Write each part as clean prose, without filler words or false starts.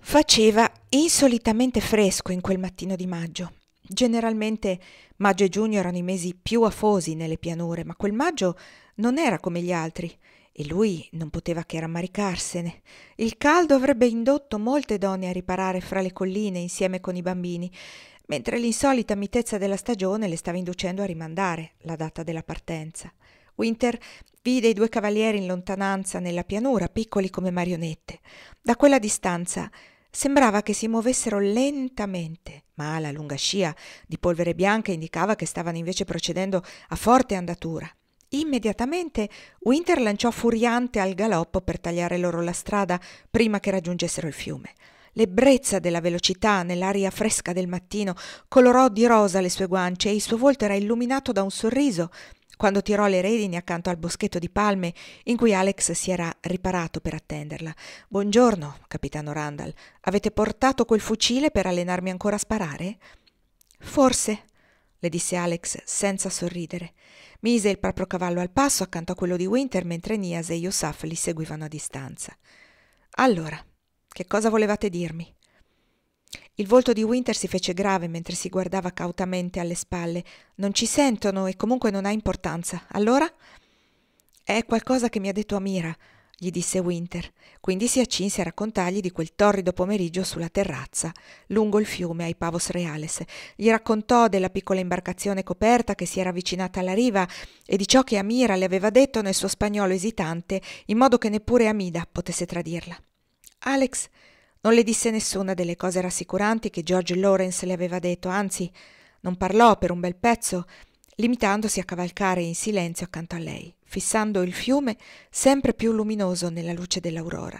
Faceva insolitamente fresco in quel mattino di maggio. Generalmente maggio e giugno erano i mesi più afosi nelle pianure, ma quel maggio non era come gli altri e lui non poteva che rammaricarsene. Il caldo avrebbe indotto molte donne a riparare fra le colline insieme con i bambini, mentre l'insolita mitezza della stagione le stava inducendo a rimandare la data della partenza. Winter vide i due cavalieri in lontananza nella pianura, piccoli come marionette. Da quella distanza sembrava che si muovessero lentamente, ma la lunga scia di polvere bianca indicava che stavano invece procedendo a forte andatura. Immediatamente Winter lanciò furiante al galoppo per tagliare loro la strada prima che raggiungessero il fiume. L'ebbrezza della velocità nell'aria fresca del mattino colorò di rosa le sue guance e il suo volto era illuminato da un sorriso quando tirò le redini accanto al boschetto di palme in cui Alex si era riparato per attenderla. «Buongiorno, capitano Randall. Avete portato quel fucile per allenarmi ancora a sparare?» «Forse», le disse Alex senza sorridere. Mise il proprio cavallo al passo accanto a quello di Winter mentre Nias e Yusuf li seguivano a distanza. «Allora, che cosa volevate dirmi?» Il volto di Winter si fece grave mentre si guardava cautamente alle spalle. «Non ci sentono e comunque non ha importanza. Allora?» «È qualcosa che mi ha detto Amira», gli disse Winter. Quindi si accinse a raccontargli di quel torrido pomeriggio sulla terrazza, lungo il fiume ai Pavos Reales. Gli raccontò della piccola imbarcazione coperta che si era avvicinata alla riva e di ciò che Amira le aveva detto nel suo spagnolo esitante, in modo che neppure Amida potesse tradirla. Alex non le disse nessuna delle cose rassicuranti che George Lawrence le aveva detto, anzi, non parlò per un bel pezzo, limitandosi a cavalcare in silenzio accanto a lei, fissando il fiume sempre più luminoso nella luce dell'aurora.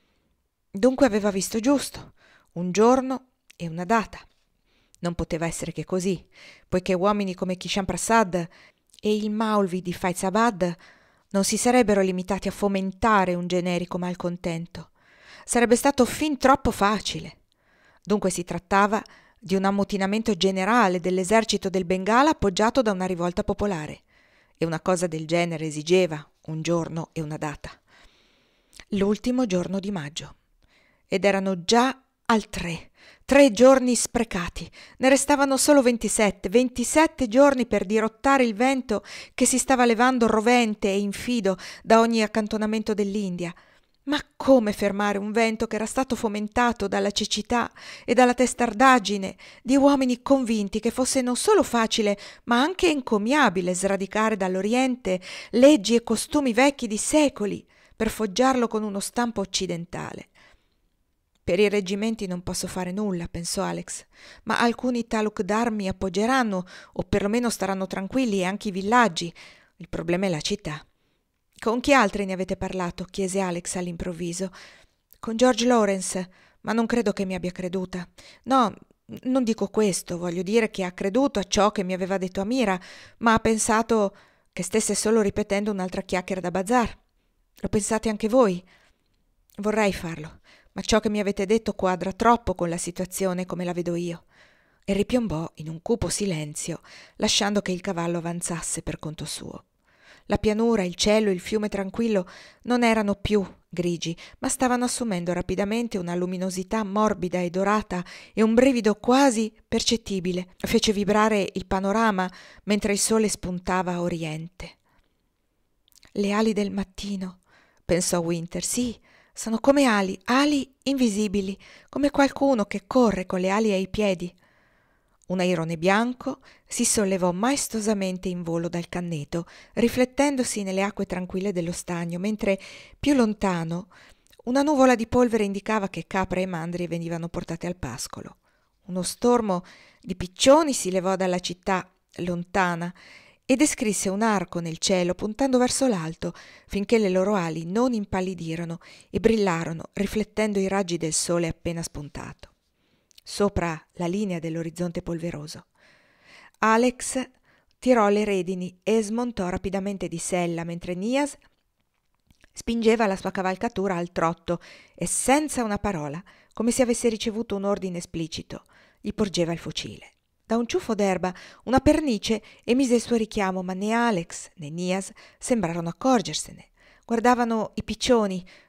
Dunque aveva visto giusto, un giorno e una data. Non poteva essere che così, poiché uomini come Kishan Prasad e il Maulvi di Faizabad non si sarebbero limitati a fomentare un generico malcontento. Sarebbe stato fin troppo facile. Dunque si trattava di un ammutinamento generale dell'esercito del Bengala appoggiato da una rivolta popolare. E una cosa del genere esigeva un giorno e una data. L'ultimo giorno di maggio. Ed erano già al 3 giorni sprecati. Ne restavano solo 27 giorni per dirottare il vento che si stava levando rovente e infido da ogni accantonamento dell'India. Ma come fermare un vento che era stato fomentato dalla cecità e dalla testardaggine di uomini convinti che fosse non solo facile, ma anche encomiabile sradicare dall'Oriente leggi e costumi vecchi di secoli per foggiarlo con uno stampo occidentale? Per i reggimenti non posso fare nulla, pensò Alex, ma alcuni taluk d'armi appoggeranno, o perlomeno staranno tranquilli, e anche i villaggi. Il problema è la città. «Con chi altri ne avete parlato?» chiese Alex all'improvviso. «Con George Lawrence, ma non credo che mi abbia creduta. No, non dico questo, voglio dire che ha creduto a ciò che mi aveva detto Amira, ma ha pensato che stesse solo ripetendo un'altra chiacchiera da bazar. Lo pensate anche voi?» «Vorrei farlo, ma ciò che mi avete detto quadra troppo con la situazione come la vedo io». E ripiombò in un cupo silenzio, lasciando che il cavallo avanzasse per conto suo. La pianura, il cielo, il fiume tranquillo non erano più grigi, ma stavano assumendo rapidamente una luminosità morbida e dorata e un brivido quasi percettibile fece vibrare il panorama mentre il sole spuntava a oriente. «Le ali del mattino», pensò Winter, «sì, sono come ali invisibili, come qualcuno che corre con le ali ai piedi». Un airone bianco si sollevò maestosamente in volo dal canneto, riflettendosi nelle acque tranquille dello stagno, mentre più lontano una nuvola di polvere indicava che capre e mandrie venivano portate al pascolo. Uno stormo di piccioni si levò dalla città lontana e descrisse un arco nel cielo puntando verso l'alto, finché le loro ali non impallidirono e brillarono, riflettendo i raggi del sole appena spuntato sopra la linea dell'orizzonte polveroso. Alex tirò le redini e smontò rapidamente di sella mentre Nias spingeva la sua cavalcatura al trotto e senza una parola, come se avesse ricevuto un ordine esplicito, gli porgeva il fucile. Da un ciuffo d'erba una pernice emise il suo richiamo, ma né Alex né Nias sembrarono accorgersene. Guardavano i piccioni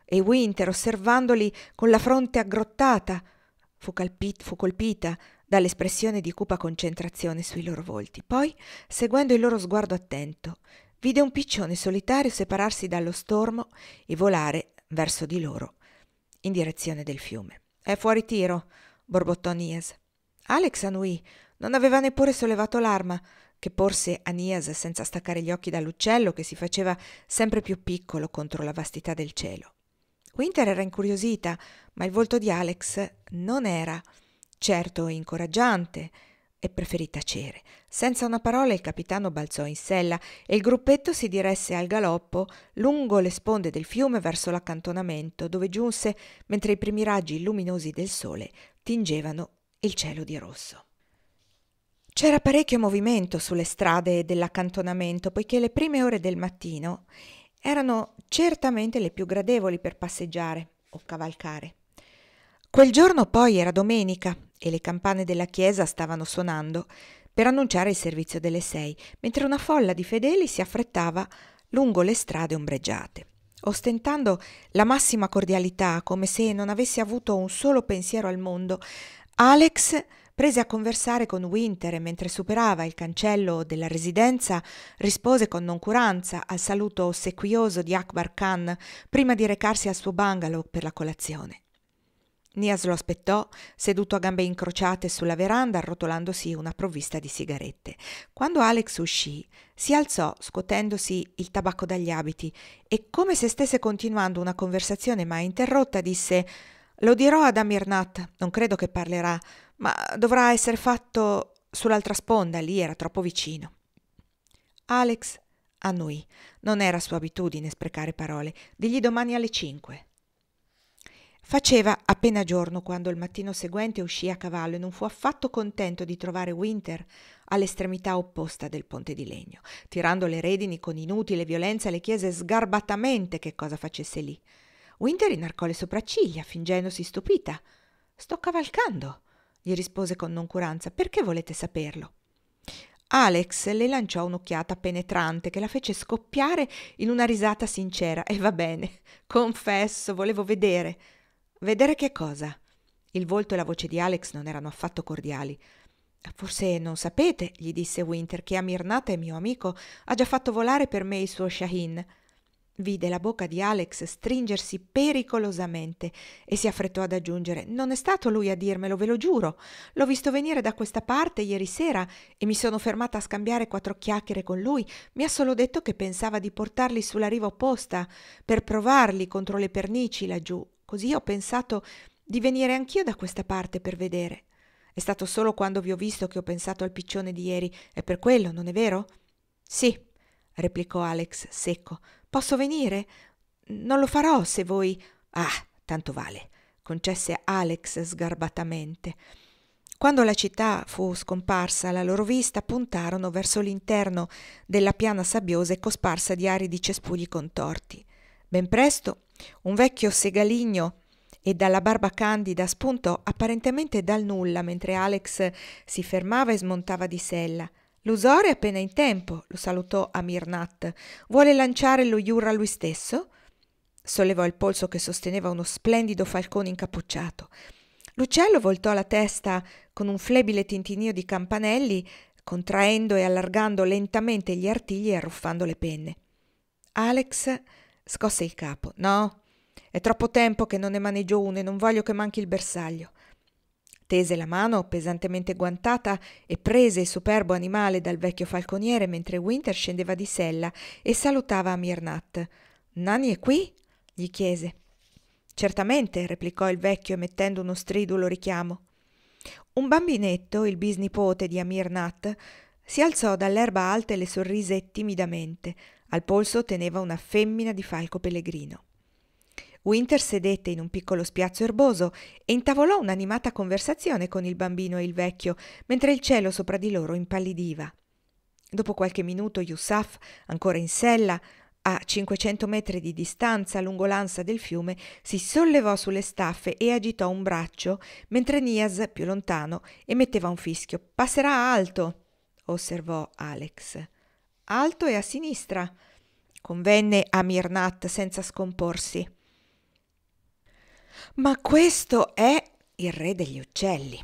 e Winter, osservandoli con la fronte aggrottata, fu colpita dall'espressione di cupa concentrazione sui loro volti. Poi, seguendo il loro sguardo attento, vide un piccione solitario separarsi dallo stormo e volare verso di loro, in direzione del fiume. «È fuori tiro», borbottò Nias. Alex annuì, non aveva neppure sollevato l'arma, che porse a Nias senza staccare gli occhi dall'uccello che si faceva sempre più piccolo contro la vastità del cielo. Winter era incuriosita, ma il volto di Alex non era certo incoraggiante e preferì tacere. Senza una parola il capitano balzò in sella e il gruppetto si diresse al galoppo lungo le sponde del fiume verso l'accantonamento, dove giunse mentre i primi raggi luminosi del sole tingevano il cielo di rosso. C'era parecchio movimento sulle strade dell'accantonamento, poiché le prime ore del mattino erano certamente le più gradevoli per passeggiare o cavalcare. Quel giorno poi era domenica e le campane della chiesa stavano suonando per annunciare il servizio delle 6, mentre una folla di fedeli si affrettava lungo le strade ombreggiate, ostentando la massima cordialità, come se non avesse avuto un solo pensiero al mondo. Alex prese a conversare con Winter e mentre superava il cancello della residenza rispose con noncuranza al saluto ossequioso di Akbar Khan prima di recarsi al suo bungalow per la colazione. Nias lo aspettò, seduto a gambe incrociate sulla veranda, arrotolandosi una provvista di sigarette. Quando Alex uscì, si alzò scuotendosi il tabacco dagli abiti e, come se stesse continuando una conversazione mai interrotta, disse: «Lo dirò ad Amir Nath, non credo che parlerà, ma dovrà essere fatto sull'altra sponda, lì era troppo vicino». Alex annuì. Non era sua abitudine sprecare parole. «Digli domani alle 5». Faceva appena giorno quando il mattino seguente uscì a cavallo e non fu affatto contento di trovare Winter all'estremità opposta del ponte di legno. Tirando le redini con inutile violenza le chiese sgarbatamente che cosa facesse lì. Winter inarcò le sopracciglia, fingendosi stupita. «Sto cavalcando», gli rispose con noncuranza. «Perché volete saperlo?» Alex le lanciò un'occhiata penetrante che la fece scoppiare in una risata sincera. «E va bene, confesso, volevo vedere». «Vedere che cosa?» Il volto e la voce di Alex non erano affatto cordiali. «Forse non sapete», gli disse Winter, «che Amir Nath è mio amico, ha già fatto volare per me il suo Shahin». Vide la bocca di Alex stringersi pericolosamente e si affrettò ad aggiungere: «Non è stato lui a dirmelo, ve lo giuro. L'ho visto venire da questa parte ieri sera e mi sono fermata a scambiare 4 chiacchiere con lui. Mi ha solo detto che pensava di portarli sulla riva opposta per provarli contro le pernici laggiù. Così ho pensato di venire anch'io da questa parte per vedere. È stato solo quando vi ho visto che ho pensato al piccione di ieri. È per quello, non è vero?» «Sì», replicò Alex secco. «Posso venire? Non lo farò se voi...» «Ah, tanto vale», concesse Alex sgarbatamente. Quando la città fu scomparsa alla loro vista, puntarono verso l'interno della piana sabbiosa e cosparsa di aridi cespugli contorti. Ben presto un vecchio segaligno e dalla barba candida spuntò apparentemente dal nulla mentre Alex si fermava e smontava di sella. «L'usore è appena in tempo», lo salutò Amir Nath. «Vuole lanciare lo Yurra lui stesso?» Sollevò il polso che sosteneva uno splendido falcone incappucciato. L'uccello voltò la testa con un flebile tintinnio di campanelli, contraendo e allargando lentamente gli artigli e arruffando le penne. Alex scosse il capo. «No, è troppo tempo che non ne maneggio uno e non voglio che manchi il bersaglio». Tese la mano pesantemente guantata e prese il superbo animale dal vecchio falconiere mentre Winter scendeva di sella e salutava Amir Nath. «Nani è qui?» gli chiese. «Certamente», replicò il vecchio emettendo uno stridulo richiamo. Un bambinetto, il bisnipote di Amir Nath, si alzò dall'erba alta e le sorrise timidamente. Al polso teneva una femmina di falco pellegrino. Winter sedette in un piccolo spiazzo erboso e intavolò un'animata conversazione con il bambino e il vecchio, mentre il cielo sopra di loro impallidiva. Dopo qualche minuto Yusuf, ancora in sella, a 500 metri di distanza lungo l'ansa del fiume, si sollevò sulle staffe e agitò un braccio, mentre Nias, più lontano, emetteva un fischio. «Passerà alto», osservò Alex. «Alto e a sinistra», convenne Amir Nath senza scomporsi. Ma questo è il re degli uccelli.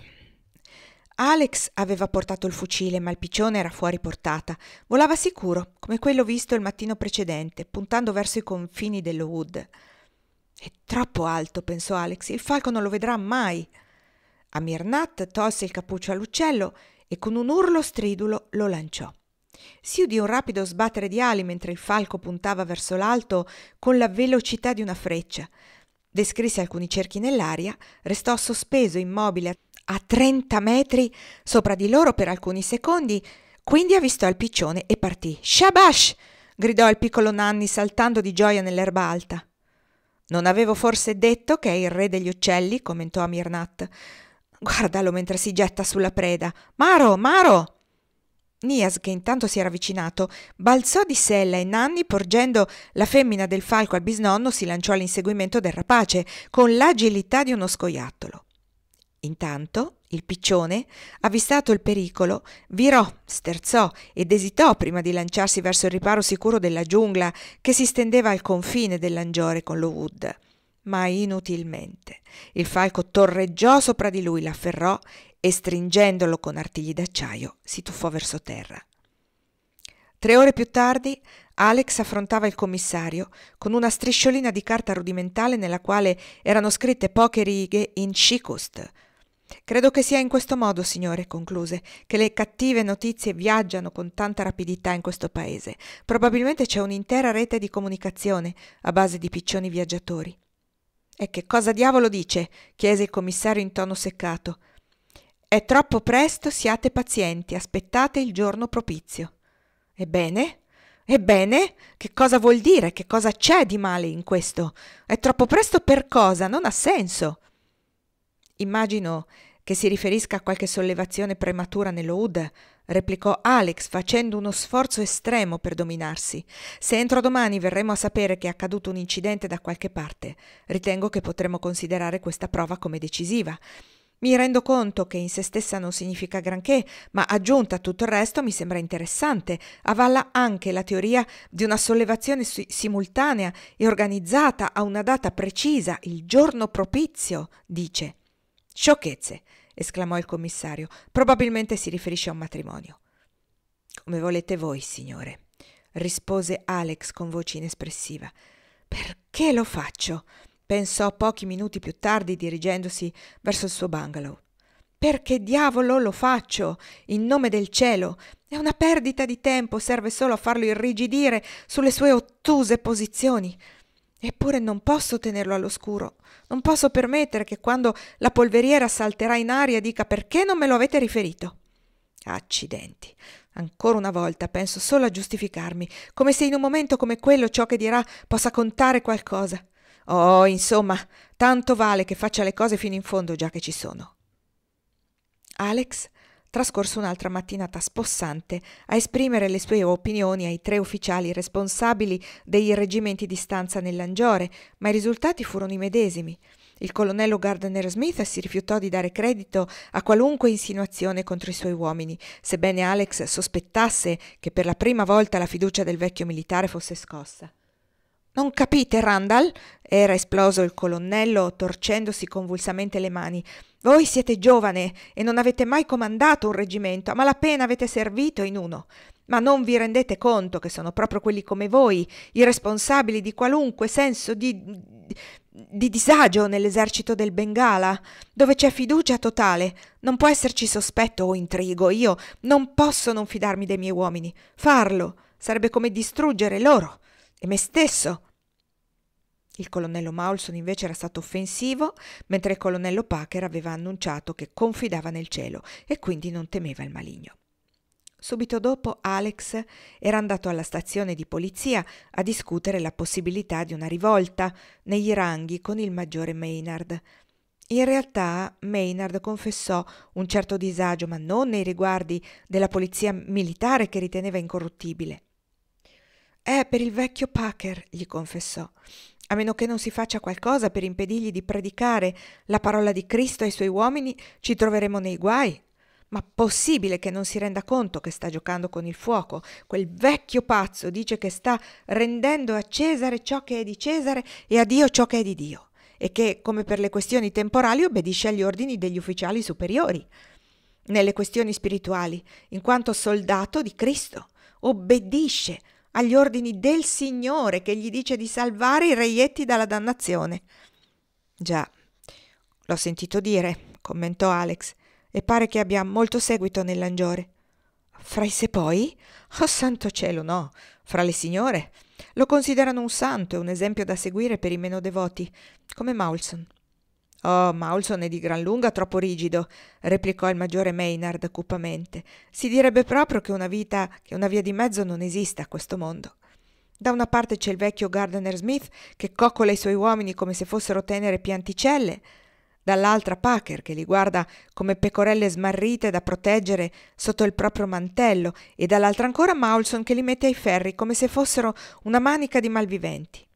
Alex aveva portato il fucile, ma il piccione era fuori portata. Volava sicuro, come quello visto il mattino precedente, puntando verso i confini dello Wood. È troppo alto, pensò Alex, il falco non lo vedrà mai. Amir Nath tolse il cappuccio all'uccello e con un urlo stridulo lo lanciò. Si udì un rapido sbattere di ali mentre il falco puntava verso l'alto con la velocità di una freccia. Descrisse alcuni cerchi nell'aria, restò sospeso immobile a 30 metri sopra di loro per alcuni secondi, quindi avvistò il piccione e partì. «Shabash!» gridò il piccolo Nanni saltando di gioia nell'erba alta. «Non avevo forse detto che è il re degli uccelli?» commentò Amir Nath. «Guardalo mentre si getta sulla preda. Maro, Maro!» Nias, che intanto si era avvicinato, balzò di sella e Nanni, porgendo la femmina del falco al bisnonno, si lanciò all'inseguimento del rapace con l'agilità di uno scoiattolo. Intanto il piccione, avvistato il pericolo, virò, sterzò ed esitò prima di lanciarsi verso il riparo sicuro della giungla che si stendeva al confine dell'Angiore con lo Wood. Ma inutilmente. Il falco torreggiò sopra di lui, l'afferrò e stringendolo con artigli d'acciaio si tuffò verso terra. 3 ore più tardi Alex affrontava il commissario con una strisciolina di carta rudimentale nella quale erano scritte poche righe in Shikust. «Credo che sia in questo modo, signore», concluse, «che le cattive notizie viaggiano con tanta rapidità in questo paese. Probabilmente c'è un'intera rete di comunicazione a base di piccioni viaggiatori». «E che cosa diavolo dice?» chiese il commissario in tono seccato. «È troppo presto, siate pazienti, aspettate il giorno propizio». «Ebbene? Ebbene? Che cosa vuol dire? Che cosa c'è di male in questo? È troppo presto per cosa? Non ha senso». «Immagino che si riferisca a qualche sollevazione prematura nello Wood», replicò Alex facendo uno sforzo estremo per dominarsi. «Se entro domani verremo a sapere che è accaduto un incidente da qualche parte, ritengo che potremo considerare questa prova come decisiva. Mi rendo conto che in se stessa non significa granché, ma aggiunta a tutto il resto mi sembra interessante. Avalla anche la teoria di una sollevazione simultanea e organizzata a una data precisa, il giorno propizio, dice». «Sciocchezze», esclamò il commissario. «Probabilmente si riferisce a un matrimonio». «Come volete voi, signore», rispose Alex con voce inespressiva. «Perché lo faccio?» pensò pochi minuti più tardi dirigendosi verso il suo bungalow. «Perché diavolo lo faccio? In nome del cielo! È una perdita di tempo, serve solo a farlo irrigidire sulle sue ottuse posizioni. Eppure non posso tenerlo all'oscuro. Non posso permettere che quando la polveriera salterà in aria dica perché non me lo avete riferito. Accidenti. Ancora una volta penso solo a giustificarmi, come se in un momento come quello ciò che dirà possa contare qualcosa. Oh, insomma, tanto vale che faccia le cose fino in fondo già che ci sono». Alex trascorse un'altra mattinata spossante a esprimere le sue opinioni ai 3 ufficiali responsabili dei reggimenti di stanza nell'Angiore, ma i risultati furono i medesimi. Il colonnello Gardner Smith si rifiutò di dare credito a qualunque insinuazione contro i suoi uomini, sebbene Alex sospettasse che per la prima volta la fiducia del vecchio militare fosse scossa. «Non capite, Randall?» era esploso il colonnello, torcendosi convulsamente le mani. «Voi siete giovane e non avete mai comandato un reggimento, a malapena avete servito in uno. Ma non vi rendete conto che sono proprio quelli come voi i responsabili di qualunque senso di disagio nell'esercito del Bengala, dove c'è fiducia totale. Non può esserci sospetto o intrigo. Io non posso non fidarmi dei miei uomini. Farlo sarebbe come distruggere loro e me stesso». Il colonnello Maulson invece era stato offensivo, mentre il colonnello Packer aveva annunciato che confidava nel cielo e quindi non temeva il maligno. Subito dopo Alex era andato alla stazione di polizia a discutere la possibilità di una rivolta negli ranghi con il maggiore Maynard. In realtà Maynard confessò un certo disagio, ma non nei riguardi della polizia militare che riteneva incorruttibile. «È per il vecchio Packer», gli confessò. «A meno che non si faccia qualcosa per impedirgli di predicare la parola di Cristo ai suoi uomini, ci troveremo nei guai. Ma possibile che non si renda conto che sta giocando con il fuoco? Quel vecchio pazzo dice che sta rendendo a Cesare ciò che è di Cesare e a Dio ciò che è di Dio. e che, come per le questioni temporali, obbedisce agli ordini degli ufficiali superiori. Nelle questioni spirituali, in quanto soldato di Cristo, obbedisce agli ordini del Signore che gli dice di salvare i reietti dalla dannazione. Già, l'ho sentito dire, commentò Alex, e pare che abbia molto seguito nell'Angiore. Fra i sepoi? Oh santo cielo, no, fra le signore. Lo considerano un santo e un esempio da seguire per i meno devoti, come Maulson. Oh, Maulson è di gran lunga troppo rigido, replicò il maggiore Maynard cupamente. Si direbbe proprio che una via di mezzo non esiste a questo mondo. Da una parte c'è il vecchio Gardner Smith che coccola i suoi uomini come se fossero tenere pianticelle, dall'altra Packer che li guarda come pecorelle smarrite da proteggere sotto il proprio mantello e dall'altra ancora Maulson che li mette ai ferri come se fossero una manica di malviventi.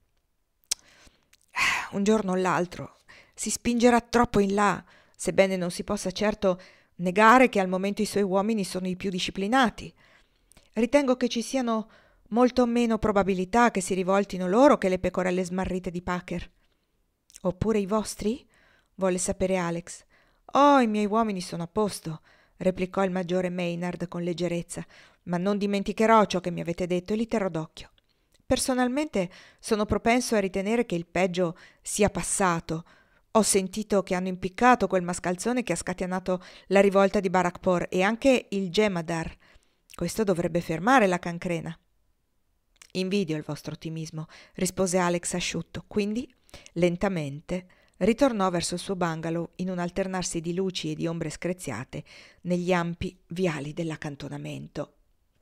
Un giorno o l'altro si spingerà troppo in là, sebbene non si possa certo negare che al momento i suoi uomini sono i più disciplinati. Ritengo che ci siano molto meno probabilità che si rivoltino loro che le pecorelle smarrite di Packer. Oppure i vostri? Volle sapere Alex. Oh, i miei uomini sono a posto, replicò il maggiore Maynard con leggerezza, ma non dimenticherò ciò che mi avete detto e li terrò d'occhio. Personalmente sono propenso a ritenere che il peggio sia passato. Ho sentito che hanno impiccato quel mascalzone che ha scatenato la rivolta di Barakpor e anche il Jemadar. Questo dovrebbe fermare la cancrena. Invidio il vostro ottimismo, rispose Alex asciutto, quindi, lentamente, ritornò verso il suo bungalow in un alternarsi di luci e di ombre screziate negli ampi viali dell'accantonamento.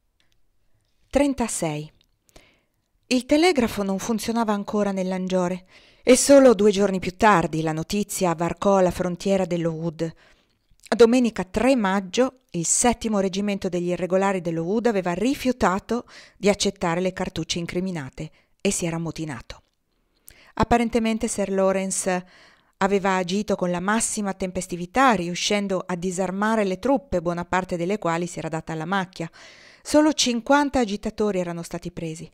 36. Il telegrafo non funzionava ancora nell'Angiore e solo 2 giorni più tardi la notizia varcò la frontiera dello Wood. Domenica 3 maggio il 7° reggimento degli irregolari dello Wood aveva rifiutato di accettare le cartucce incriminate e si era ammotinato. Apparentemente Sir Lawrence aveva agito con la massima tempestività, riuscendo a disarmare le truppe, buona parte delle quali si era data alla macchia. Solo 50 agitatori erano stati presi.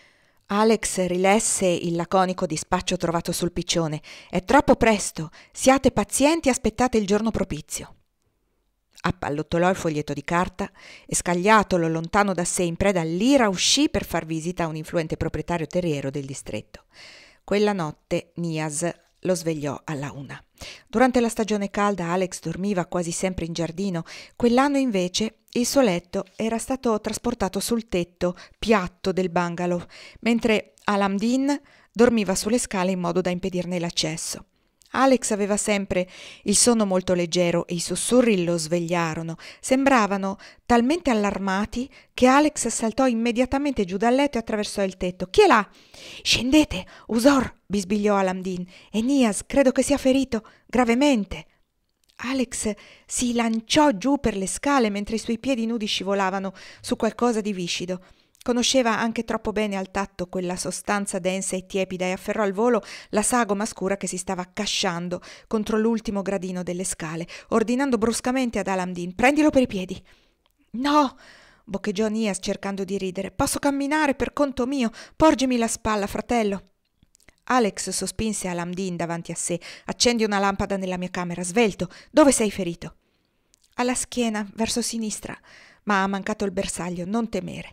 Alex rilesse il laconico dispaccio trovato sul piccione. «È troppo presto. Siate pazienti e aspettate il giorno propizio». Appallottolò il foglietto di carta e, scagliatolo lontano da sé in preda all'ira, uscì per far visita a un influente proprietario terriero del distretto. Quella notte Nias lo svegliò alla 1. Durante la stagione calda Alex dormiva quasi sempre in giardino. Quell'anno invece il suo letto era stato trasportato sul tetto piatto del bungalow, mentre Alamdin dormiva sulle scale in modo da impedirne l'accesso. Alex aveva sempre il sonno molto leggero e i sussurri lo svegliarono. Sembravano talmente allarmati che Alex saltò immediatamente giù dal letto e attraversò il tetto. «Chi è là?» «Scendete, Usor!» bisbigliò Alamdin. «E Nias, credo che sia ferito gravemente». Alex si lanciò giù per le scale mentre i suoi piedi nudi scivolavano su qualcosa di viscido. Conosceva anche troppo bene al tatto quella sostanza densa e tiepida e afferrò al volo la sagoma scura che si stava accasciando contro l'ultimo gradino delle scale, ordinando bruscamente ad Alamdin: «Prendilo per i piedi». «No!» boccheggiò Nias cercando di ridere. «Posso camminare per conto mio. Porgimi la spalla, fratello». Alex sospinse Alamdin davanti a sé. «Accendi una lampada nella mia camera, svelto. Dove sei ferito?» «Alla schiena, verso sinistra, ma ha mancato il bersaglio, non temere».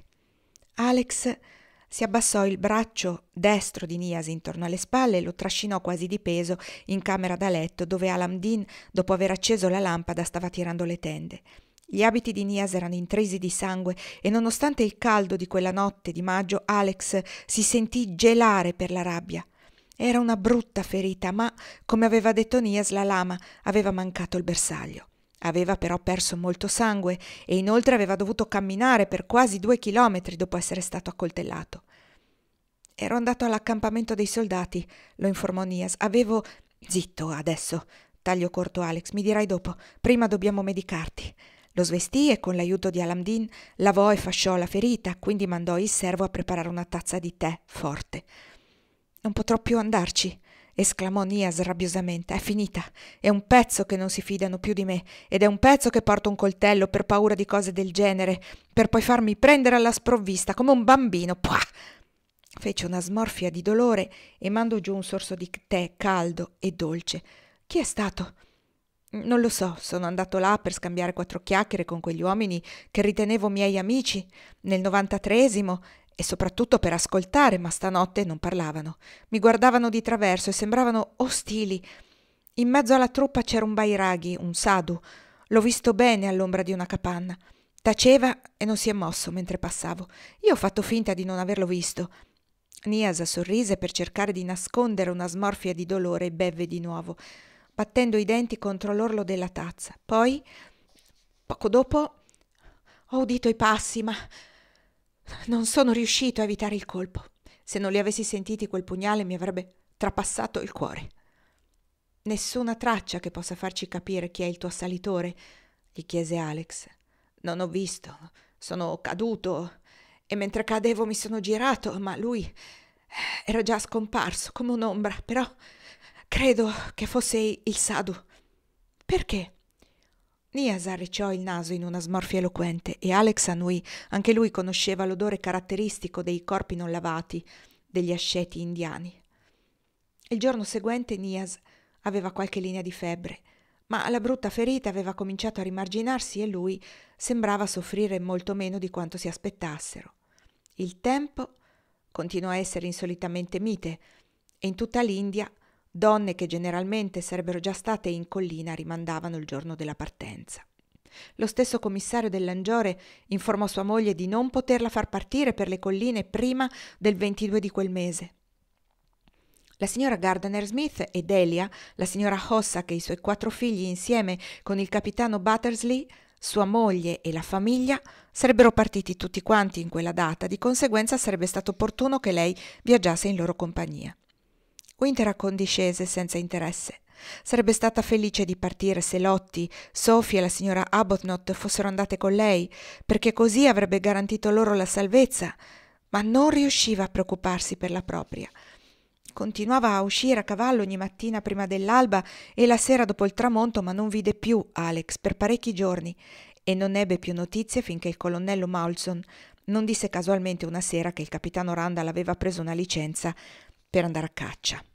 Alex si abbassò il braccio destro di Nias intorno alle spalle e lo trascinò quasi di peso in camera da letto, dove Alamdin, dopo aver acceso la lampada, stava tirando le tende. Gli abiti di Nias erano intrisi di sangue e, nonostante il caldo di quella notte di maggio, Alex si sentì gelare per la rabbia. Era una brutta ferita, ma, come aveva detto Nias, la lama aveva mancato il bersaglio. Aveva però perso molto sangue e inoltre aveva dovuto camminare per quasi 2 chilometri dopo essere stato accoltellato. «Ero andato all'accampamento dei soldati», lo informò Nias. «Avevo...» «Zitto, adesso», tagliò corto Alex, «mi dirai dopo. Prima dobbiamo medicarti». Lo svestì e con l'aiuto di Alamdin lavò e fasciò la ferita, quindi mandò il servo a preparare una tazza di tè forte. «Non potrò più andarci», esclamò Nias rabbiosamente. «È finita. È un pezzo che non si fidano più di me ed è un pezzo che porta un coltello per paura di cose del genere, per poi farmi prendere alla sprovvista come un bambino. Pah!» Fece una smorfia di dolore e mandò giù un sorso di tè caldo e dolce. «Chi è stato?» «Non lo so, sono andato là per scambiare 4 chiacchiere con quegli uomini che ritenevo miei amici nel 93esimo e soprattutto per ascoltare, ma stanotte non parlavano. Mi guardavano di traverso e sembravano ostili. In mezzo alla truppa c'era un bairaghi, un sadhu. L'ho visto bene all'ombra di una capanna. Taceva e non si è mosso mentre passavo. Io ho fatto finta di non averlo visto». Nias sorrise per cercare di nascondere una smorfia di dolore e bevve di nuovo, battendo i denti contro l'orlo della tazza. Poi, poco dopo, ho udito i passi, ma non sono riuscito a evitare il colpo. Se non li avessi sentiti, quel pugnale mi avrebbe trapassato il cuore. «Nessuna traccia che possa farci capire chi è il tuo assalitore?» gli chiese Alex. «Non ho visto. Sono caduto e mentre cadevo mi sono girato, ma lui era già scomparso come un'ombra, però credo che fosse il sadhu». «Perché?» Nias arricciò il naso in una smorfia eloquente e Alex annui. Anche lui conosceva l'odore caratteristico dei corpi non lavati degli asceti indiani. Il giorno seguente Nias aveva qualche linea di febbre, ma la brutta ferita aveva cominciato a rimarginarsi e lui sembrava soffrire molto meno di quanto si aspettassero. Il tempo continuò a essere insolitamente mite e in tutta l'India donne che generalmente sarebbero già state in collina rimandavano il giorno della partenza. Lo stesso commissario dell'Angiore informò sua moglie di non poterla far partire per le colline prima del 22 di quel mese. La signora Gardner Smith e Delia, la signora Hossack e i suoi 4 figli insieme con il capitano Battersley, sua moglie e la famiglia sarebbero partiti tutti quanti in quella data, di conseguenza sarebbe stato opportuno che lei viaggiasse in loro compagnia. Winter accondiscese senza interesse. Sarebbe stata felice di partire se Lottie, Sophie e la signora Arbuthnot fossero andate con lei, perché così avrebbe garantito loro la salvezza, ma non riusciva a preoccuparsi per la propria. Continuava a uscire a cavallo ogni mattina prima dell'alba e la sera dopo il tramonto, ma non vide più Alex per parecchi giorni e non ebbe più notizie finché il colonnello Moulson non disse casualmente una sera che il capitano Randall aveva preso una licenza per andare a caccia.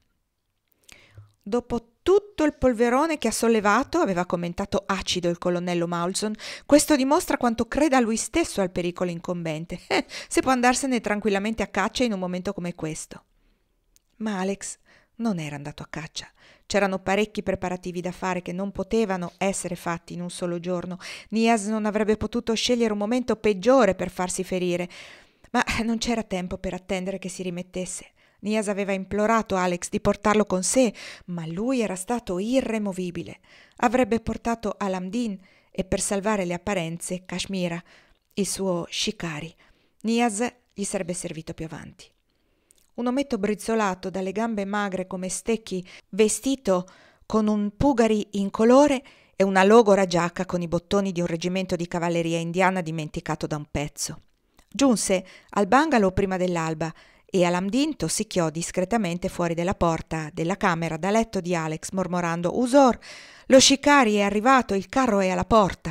«Dopo tutto il polverone che ha sollevato», aveva commentato acido il colonnello Moulson, «questo dimostra quanto creda lui stesso al pericolo incombente. Se può andarsene tranquillamente a caccia in un momento come questo». Ma Alex non era andato a caccia. C'erano parecchi preparativi da fare che non potevano essere fatti in un solo giorno. Nias non avrebbe potuto scegliere un momento peggiore per farsi ferire, ma non c'era tempo per attendere che si rimettesse. Nias aveva implorato Alex di portarlo con sé, ma lui era stato irremovibile. Avrebbe portato Alamdin e, per salvare le apparenze, Kashmira, il suo shikari. Nias gli sarebbe servito più avanti. Un ometto brizzolato, dalle gambe magre come stecchi, vestito con un pugari incolore e una logora giacca con i bottoni di un reggimento di cavalleria indiana dimenticato da un pezzo. Giunse al bungalow prima dell'alba e Alamdin tossicchiò discretamente fuori della porta della camera da letto di Alex, mormorando: «Usor, lo shikari è arrivato, il carro è alla porta».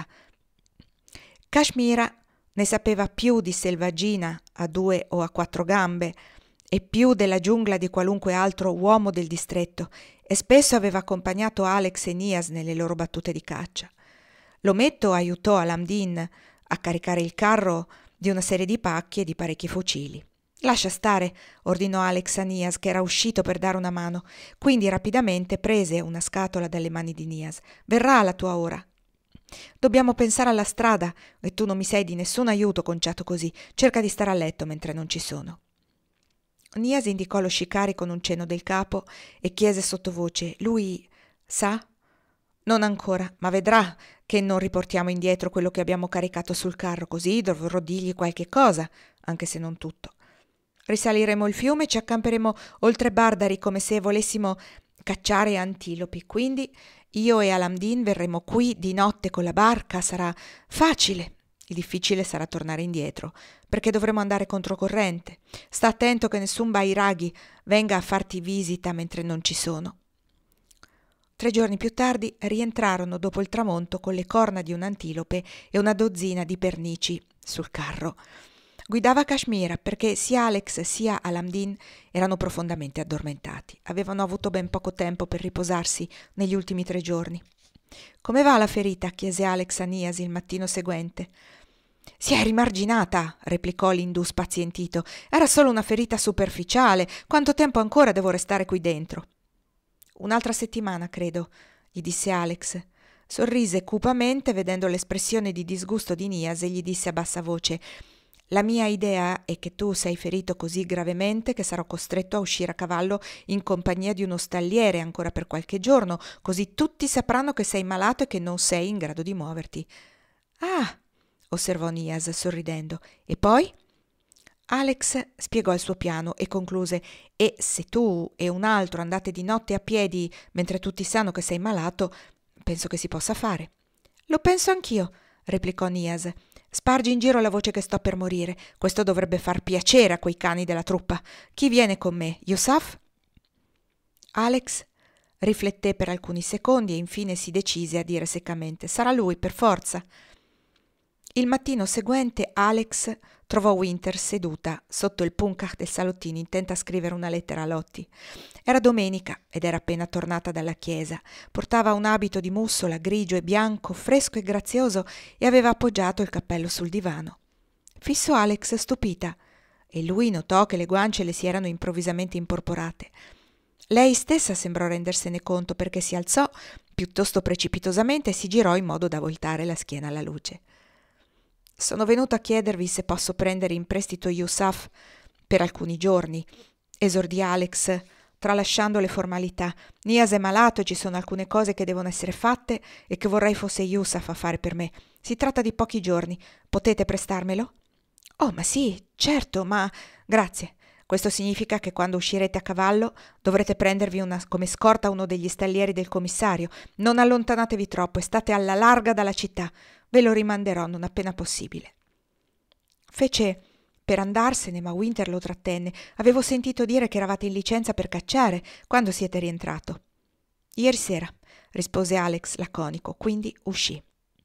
Kashmira ne sapeva più di selvaggina a 2 o a 4 gambe e più della giungla di qualunque altro uomo del distretto, e spesso aveva accompagnato Alex e Nias nelle loro battute di caccia. L'ometto aiutò Alamdin a caricare il carro di una serie di pacchi e di parecchi fucili. «Lascia stare», ordinò Alex a Nias, che era uscito per dare una mano. Quindi rapidamente prese una scatola dalle mani di Nias. «Verrà la tua ora». «Dobbiamo pensare alla strada e tu non mi sei di nessun aiuto conciato così. Cerca di stare a letto mentre non ci sono». Nias indicò lo shikari con un cenno del capo e chiese sottovoce: «Lui sa?» «Non ancora, ma vedrà che non riportiamo indietro quello che abbiamo caricato sul carro, così dovrò dirgli qualche cosa, anche se non tutto. Risaliremo il fiume e ci accamperemo oltre Bardari come se volessimo cacciare antilopi, quindi io e Alamdin verremo qui di notte con la barca, sarà facile». Il difficile sarà tornare indietro, perché dovremo andare controcorrente. Sta attento che nessun bairaghi venga a farti visita mentre non ci sono. 3 giorni più tardi rientrarono dopo il tramonto con le corna di un'antilope e una dozzina di pernici sul carro. Guidava Kashmir perché sia Alex sia Alamdin erano profondamente addormentati. Avevano avuto ben poco tempo per riposarsi negli ultimi 3 giorni. «Come va la ferita?» chiese Alex a Nias il mattino seguente. «Si è rimarginata», replicò l'indù spazientito. «Era solo una ferita superficiale. Quanto tempo ancora devo restare qui dentro?» «Un'altra settimana, credo», gli disse Alex. Sorrise cupamente vedendo l'espressione di disgusto di Nias e gli disse a bassa voce: «La mia idea è che tu sei ferito così gravemente che sarò costretto a uscire a cavallo in compagnia di uno stalliere ancora per qualche giorno, così tutti sapranno che sei malato e che non sei in grado di muoverti». «Ah!» osservò Nias sorridendo. «E poi?» Alex spiegò il suo piano e concluse: «E se tu e un altro andate di notte a piedi mentre tutti sanno che sei malato, penso che si possa fare». «Lo penso anch'io», replicò Nias. «Spargi in giro la voce che sto per morire. Questo dovrebbe far piacere a quei cani della truppa. Chi viene con me? Yusuf?» Alex rifletté per alcuni secondi e infine si decise a dire seccamente: «Sarà lui, per forza». Il mattino seguente Alex trovò Winter seduta sotto il punkah del salottino intenta a scrivere una lettera a Lottie. Era domenica ed era appena tornata dalla chiesa. Portava un abito di mussola grigio e bianco, fresco e grazioso, e aveva appoggiato il cappello sul divano. Fissò Alex stupita e lui notò che le guance le si erano improvvisamente imporporate. Lei stessa sembrò rendersene conto perché si alzò piuttosto precipitosamente e si girò in modo da voltare la schiena alla luce. «Sono venuto a chiedervi se posso prendere in prestito Yusuf per alcuni giorni», esordì Alex, tralasciando le formalità. «Nias è malato e ci sono alcune cose che devono essere fatte e che vorrei fosse Yusuf a fare per me. Si tratta di pochi giorni. Potete prestarmelo?» «Oh, ma sì, certo, ma grazie. Questo significa che quando uscirete a cavallo dovrete prendervi come scorta uno degli stallieri del commissario. Non allontanatevi troppo e state alla larga dalla città. Ve lo rimanderò non appena possibile». Fece per andarsene, ma Winter lo trattenne. «Avevo sentito dire che eravate in licenza per cacciare. Quando siete rientrato?» «Ieri sera», rispose Alex laconico, quindi uscì.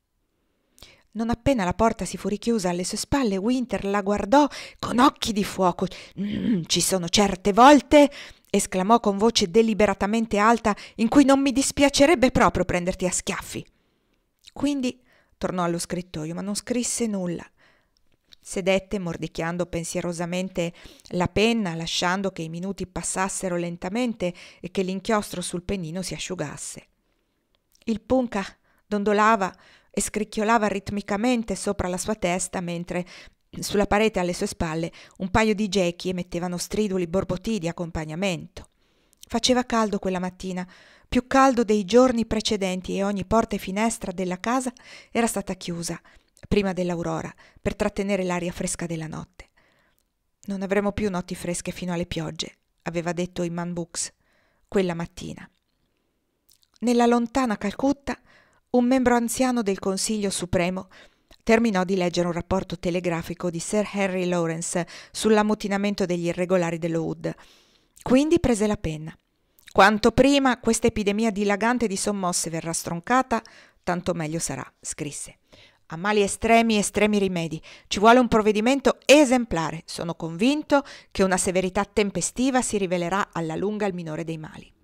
Non appena la porta si fu richiusa alle sue spalle, Winter la guardò con occhi di fuoco. Ci sono certe volte», esclamò con voce deliberatamente alta, «in cui non mi dispiacerebbe proprio prenderti a schiaffi». Quindi tornò allo scrittoio, ma non scrisse nulla. Sedette mordicchiando pensierosamente la penna, lasciando che i minuti passassero lentamente e che l'inchiostro sul pennino si asciugasse. Il punkah dondolava e scricchiolava ritmicamente sopra la sua testa, mentre sulla parete alle sue spalle un paio di gechi emettevano striduli borbotii di accompagnamento. Faceva caldo quella mattina, più caldo dei giorni precedenti, e ogni porta e finestra della casa era stata chiusa prima dell'aurora per trattenere l'aria fresca della notte. «Non avremo più notti fresche fino alle piogge», aveva detto Imam Bux quella mattina. Nella lontana Calcutta un membro anziano del Consiglio Supremo terminò di leggere un rapporto telegrafico di Sir Henry Lawrence sull'ammutinamento degli irregolari dell'Oud. Quindi prese la penna. «Quanto prima questa epidemia dilagante di sommosse verrà stroncata, tanto meglio sarà», scrisse. «A mali estremi, estremi rimedi. Ci vuole un provvedimento esemplare. Sono convinto che una severità tempestiva si rivelerà alla lunga il minore dei mali».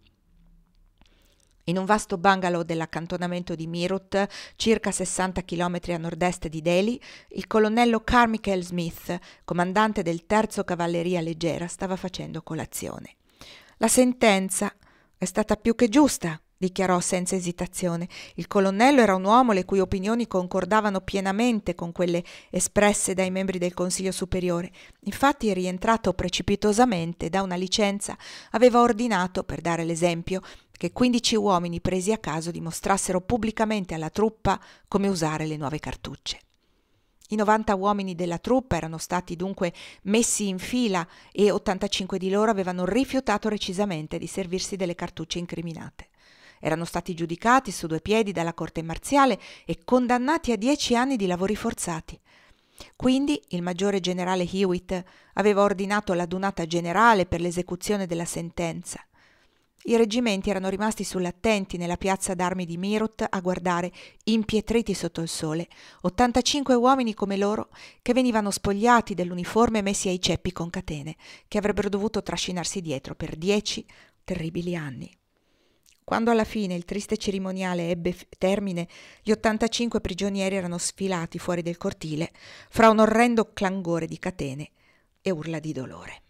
In un vasto bungalow dell'accantonamento di Meerut, circa 60 chilometri a nord-est di Delhi, il colonnello Carmichael Smith, comandante del 3° Cavalleria Leggera, stava facendo colazione. «La sentenza è stata più che giusta», dichiarò senza esitazione. Il colonnello era un uomo le cui opinioni concordavano pienamente con quelle espresse dai membri del Consiglio Superiore. Infatti, rientrato precipitosamente da una licenza, aveva ordinato, per dare l'esempio, che 15 uomini presi a caso dimostrassero pubblicamente alla truppa come usare le nuove cartucce. I 90 uomini della truppa erano stati dunque messi in fila e 85 di loro avevano rifiutato recisamente di servirsi delle cartucce incriminate. Erano stati giudicati su 2 piedi dalla corte marziale e condannati a 10 anni di lavori forzati. Quindi il maggiore generale Hewitt aveva ordinato l'adunata generale per l'esecuzione della sentenza. I reggimenti erano rimasti sull'attenti nella piazza d'armi di Mirut a guardare, impietriti sotto il sole, 85 uomini come loro che venivano spogliati dell'uniforme e messi ai ceppi con catene, che avrebbero dovuto trascinarsi dietro per 10 terribili anni. Quando alla fine il triste cerimoniale ebbe termine, gli 85 prigionieri erano sfilati fuori del cortile fra un orrendo clangore di catene e urla di dolore.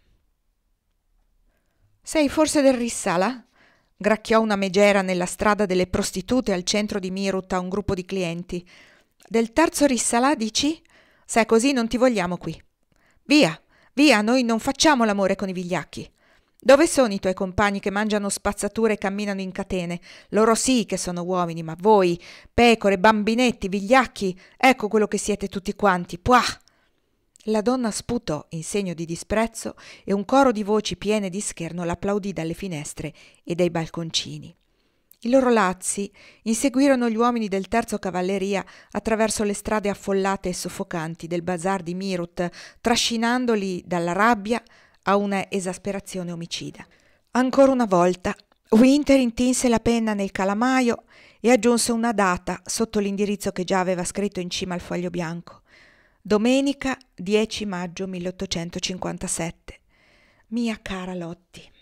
«Sei forse del Rissala?» gracchiò una megera nella strada delle prostitute al centro di Mirut a un gruppo di clienti. «Del terzo Rissala, dici? Se è così non ti vogliamo qui. Via, via, noi non facciamo l'amore con i vigliacchi. Dove sono i tuoi compagni che mangiano spazzature e camminano in catene? Loro sì che sono uomini, ma voi, pecore, bambinetti, vigliacchi, ecco quello che siete tutti quanti. Puah!» La donna sputò in segno di disprezzo e un coro di voci piene di scherno l'applaudì dalle finestre e dai balconcini. I loro lazzi inseguirono gli uomini del terzo cavalleria attraverso le strade affollate e soffocanti del bazar di Mirut, trascinandoli dalla rabbia a una esasperazione omicida. Ancora una volta Winter intinse la penna nel calamaio e aggiunse una data sotto l'indirizzo che già aveva scritto in cima al foglio bianco. Domenica 10 maggio 1857. Mia cara Lottie.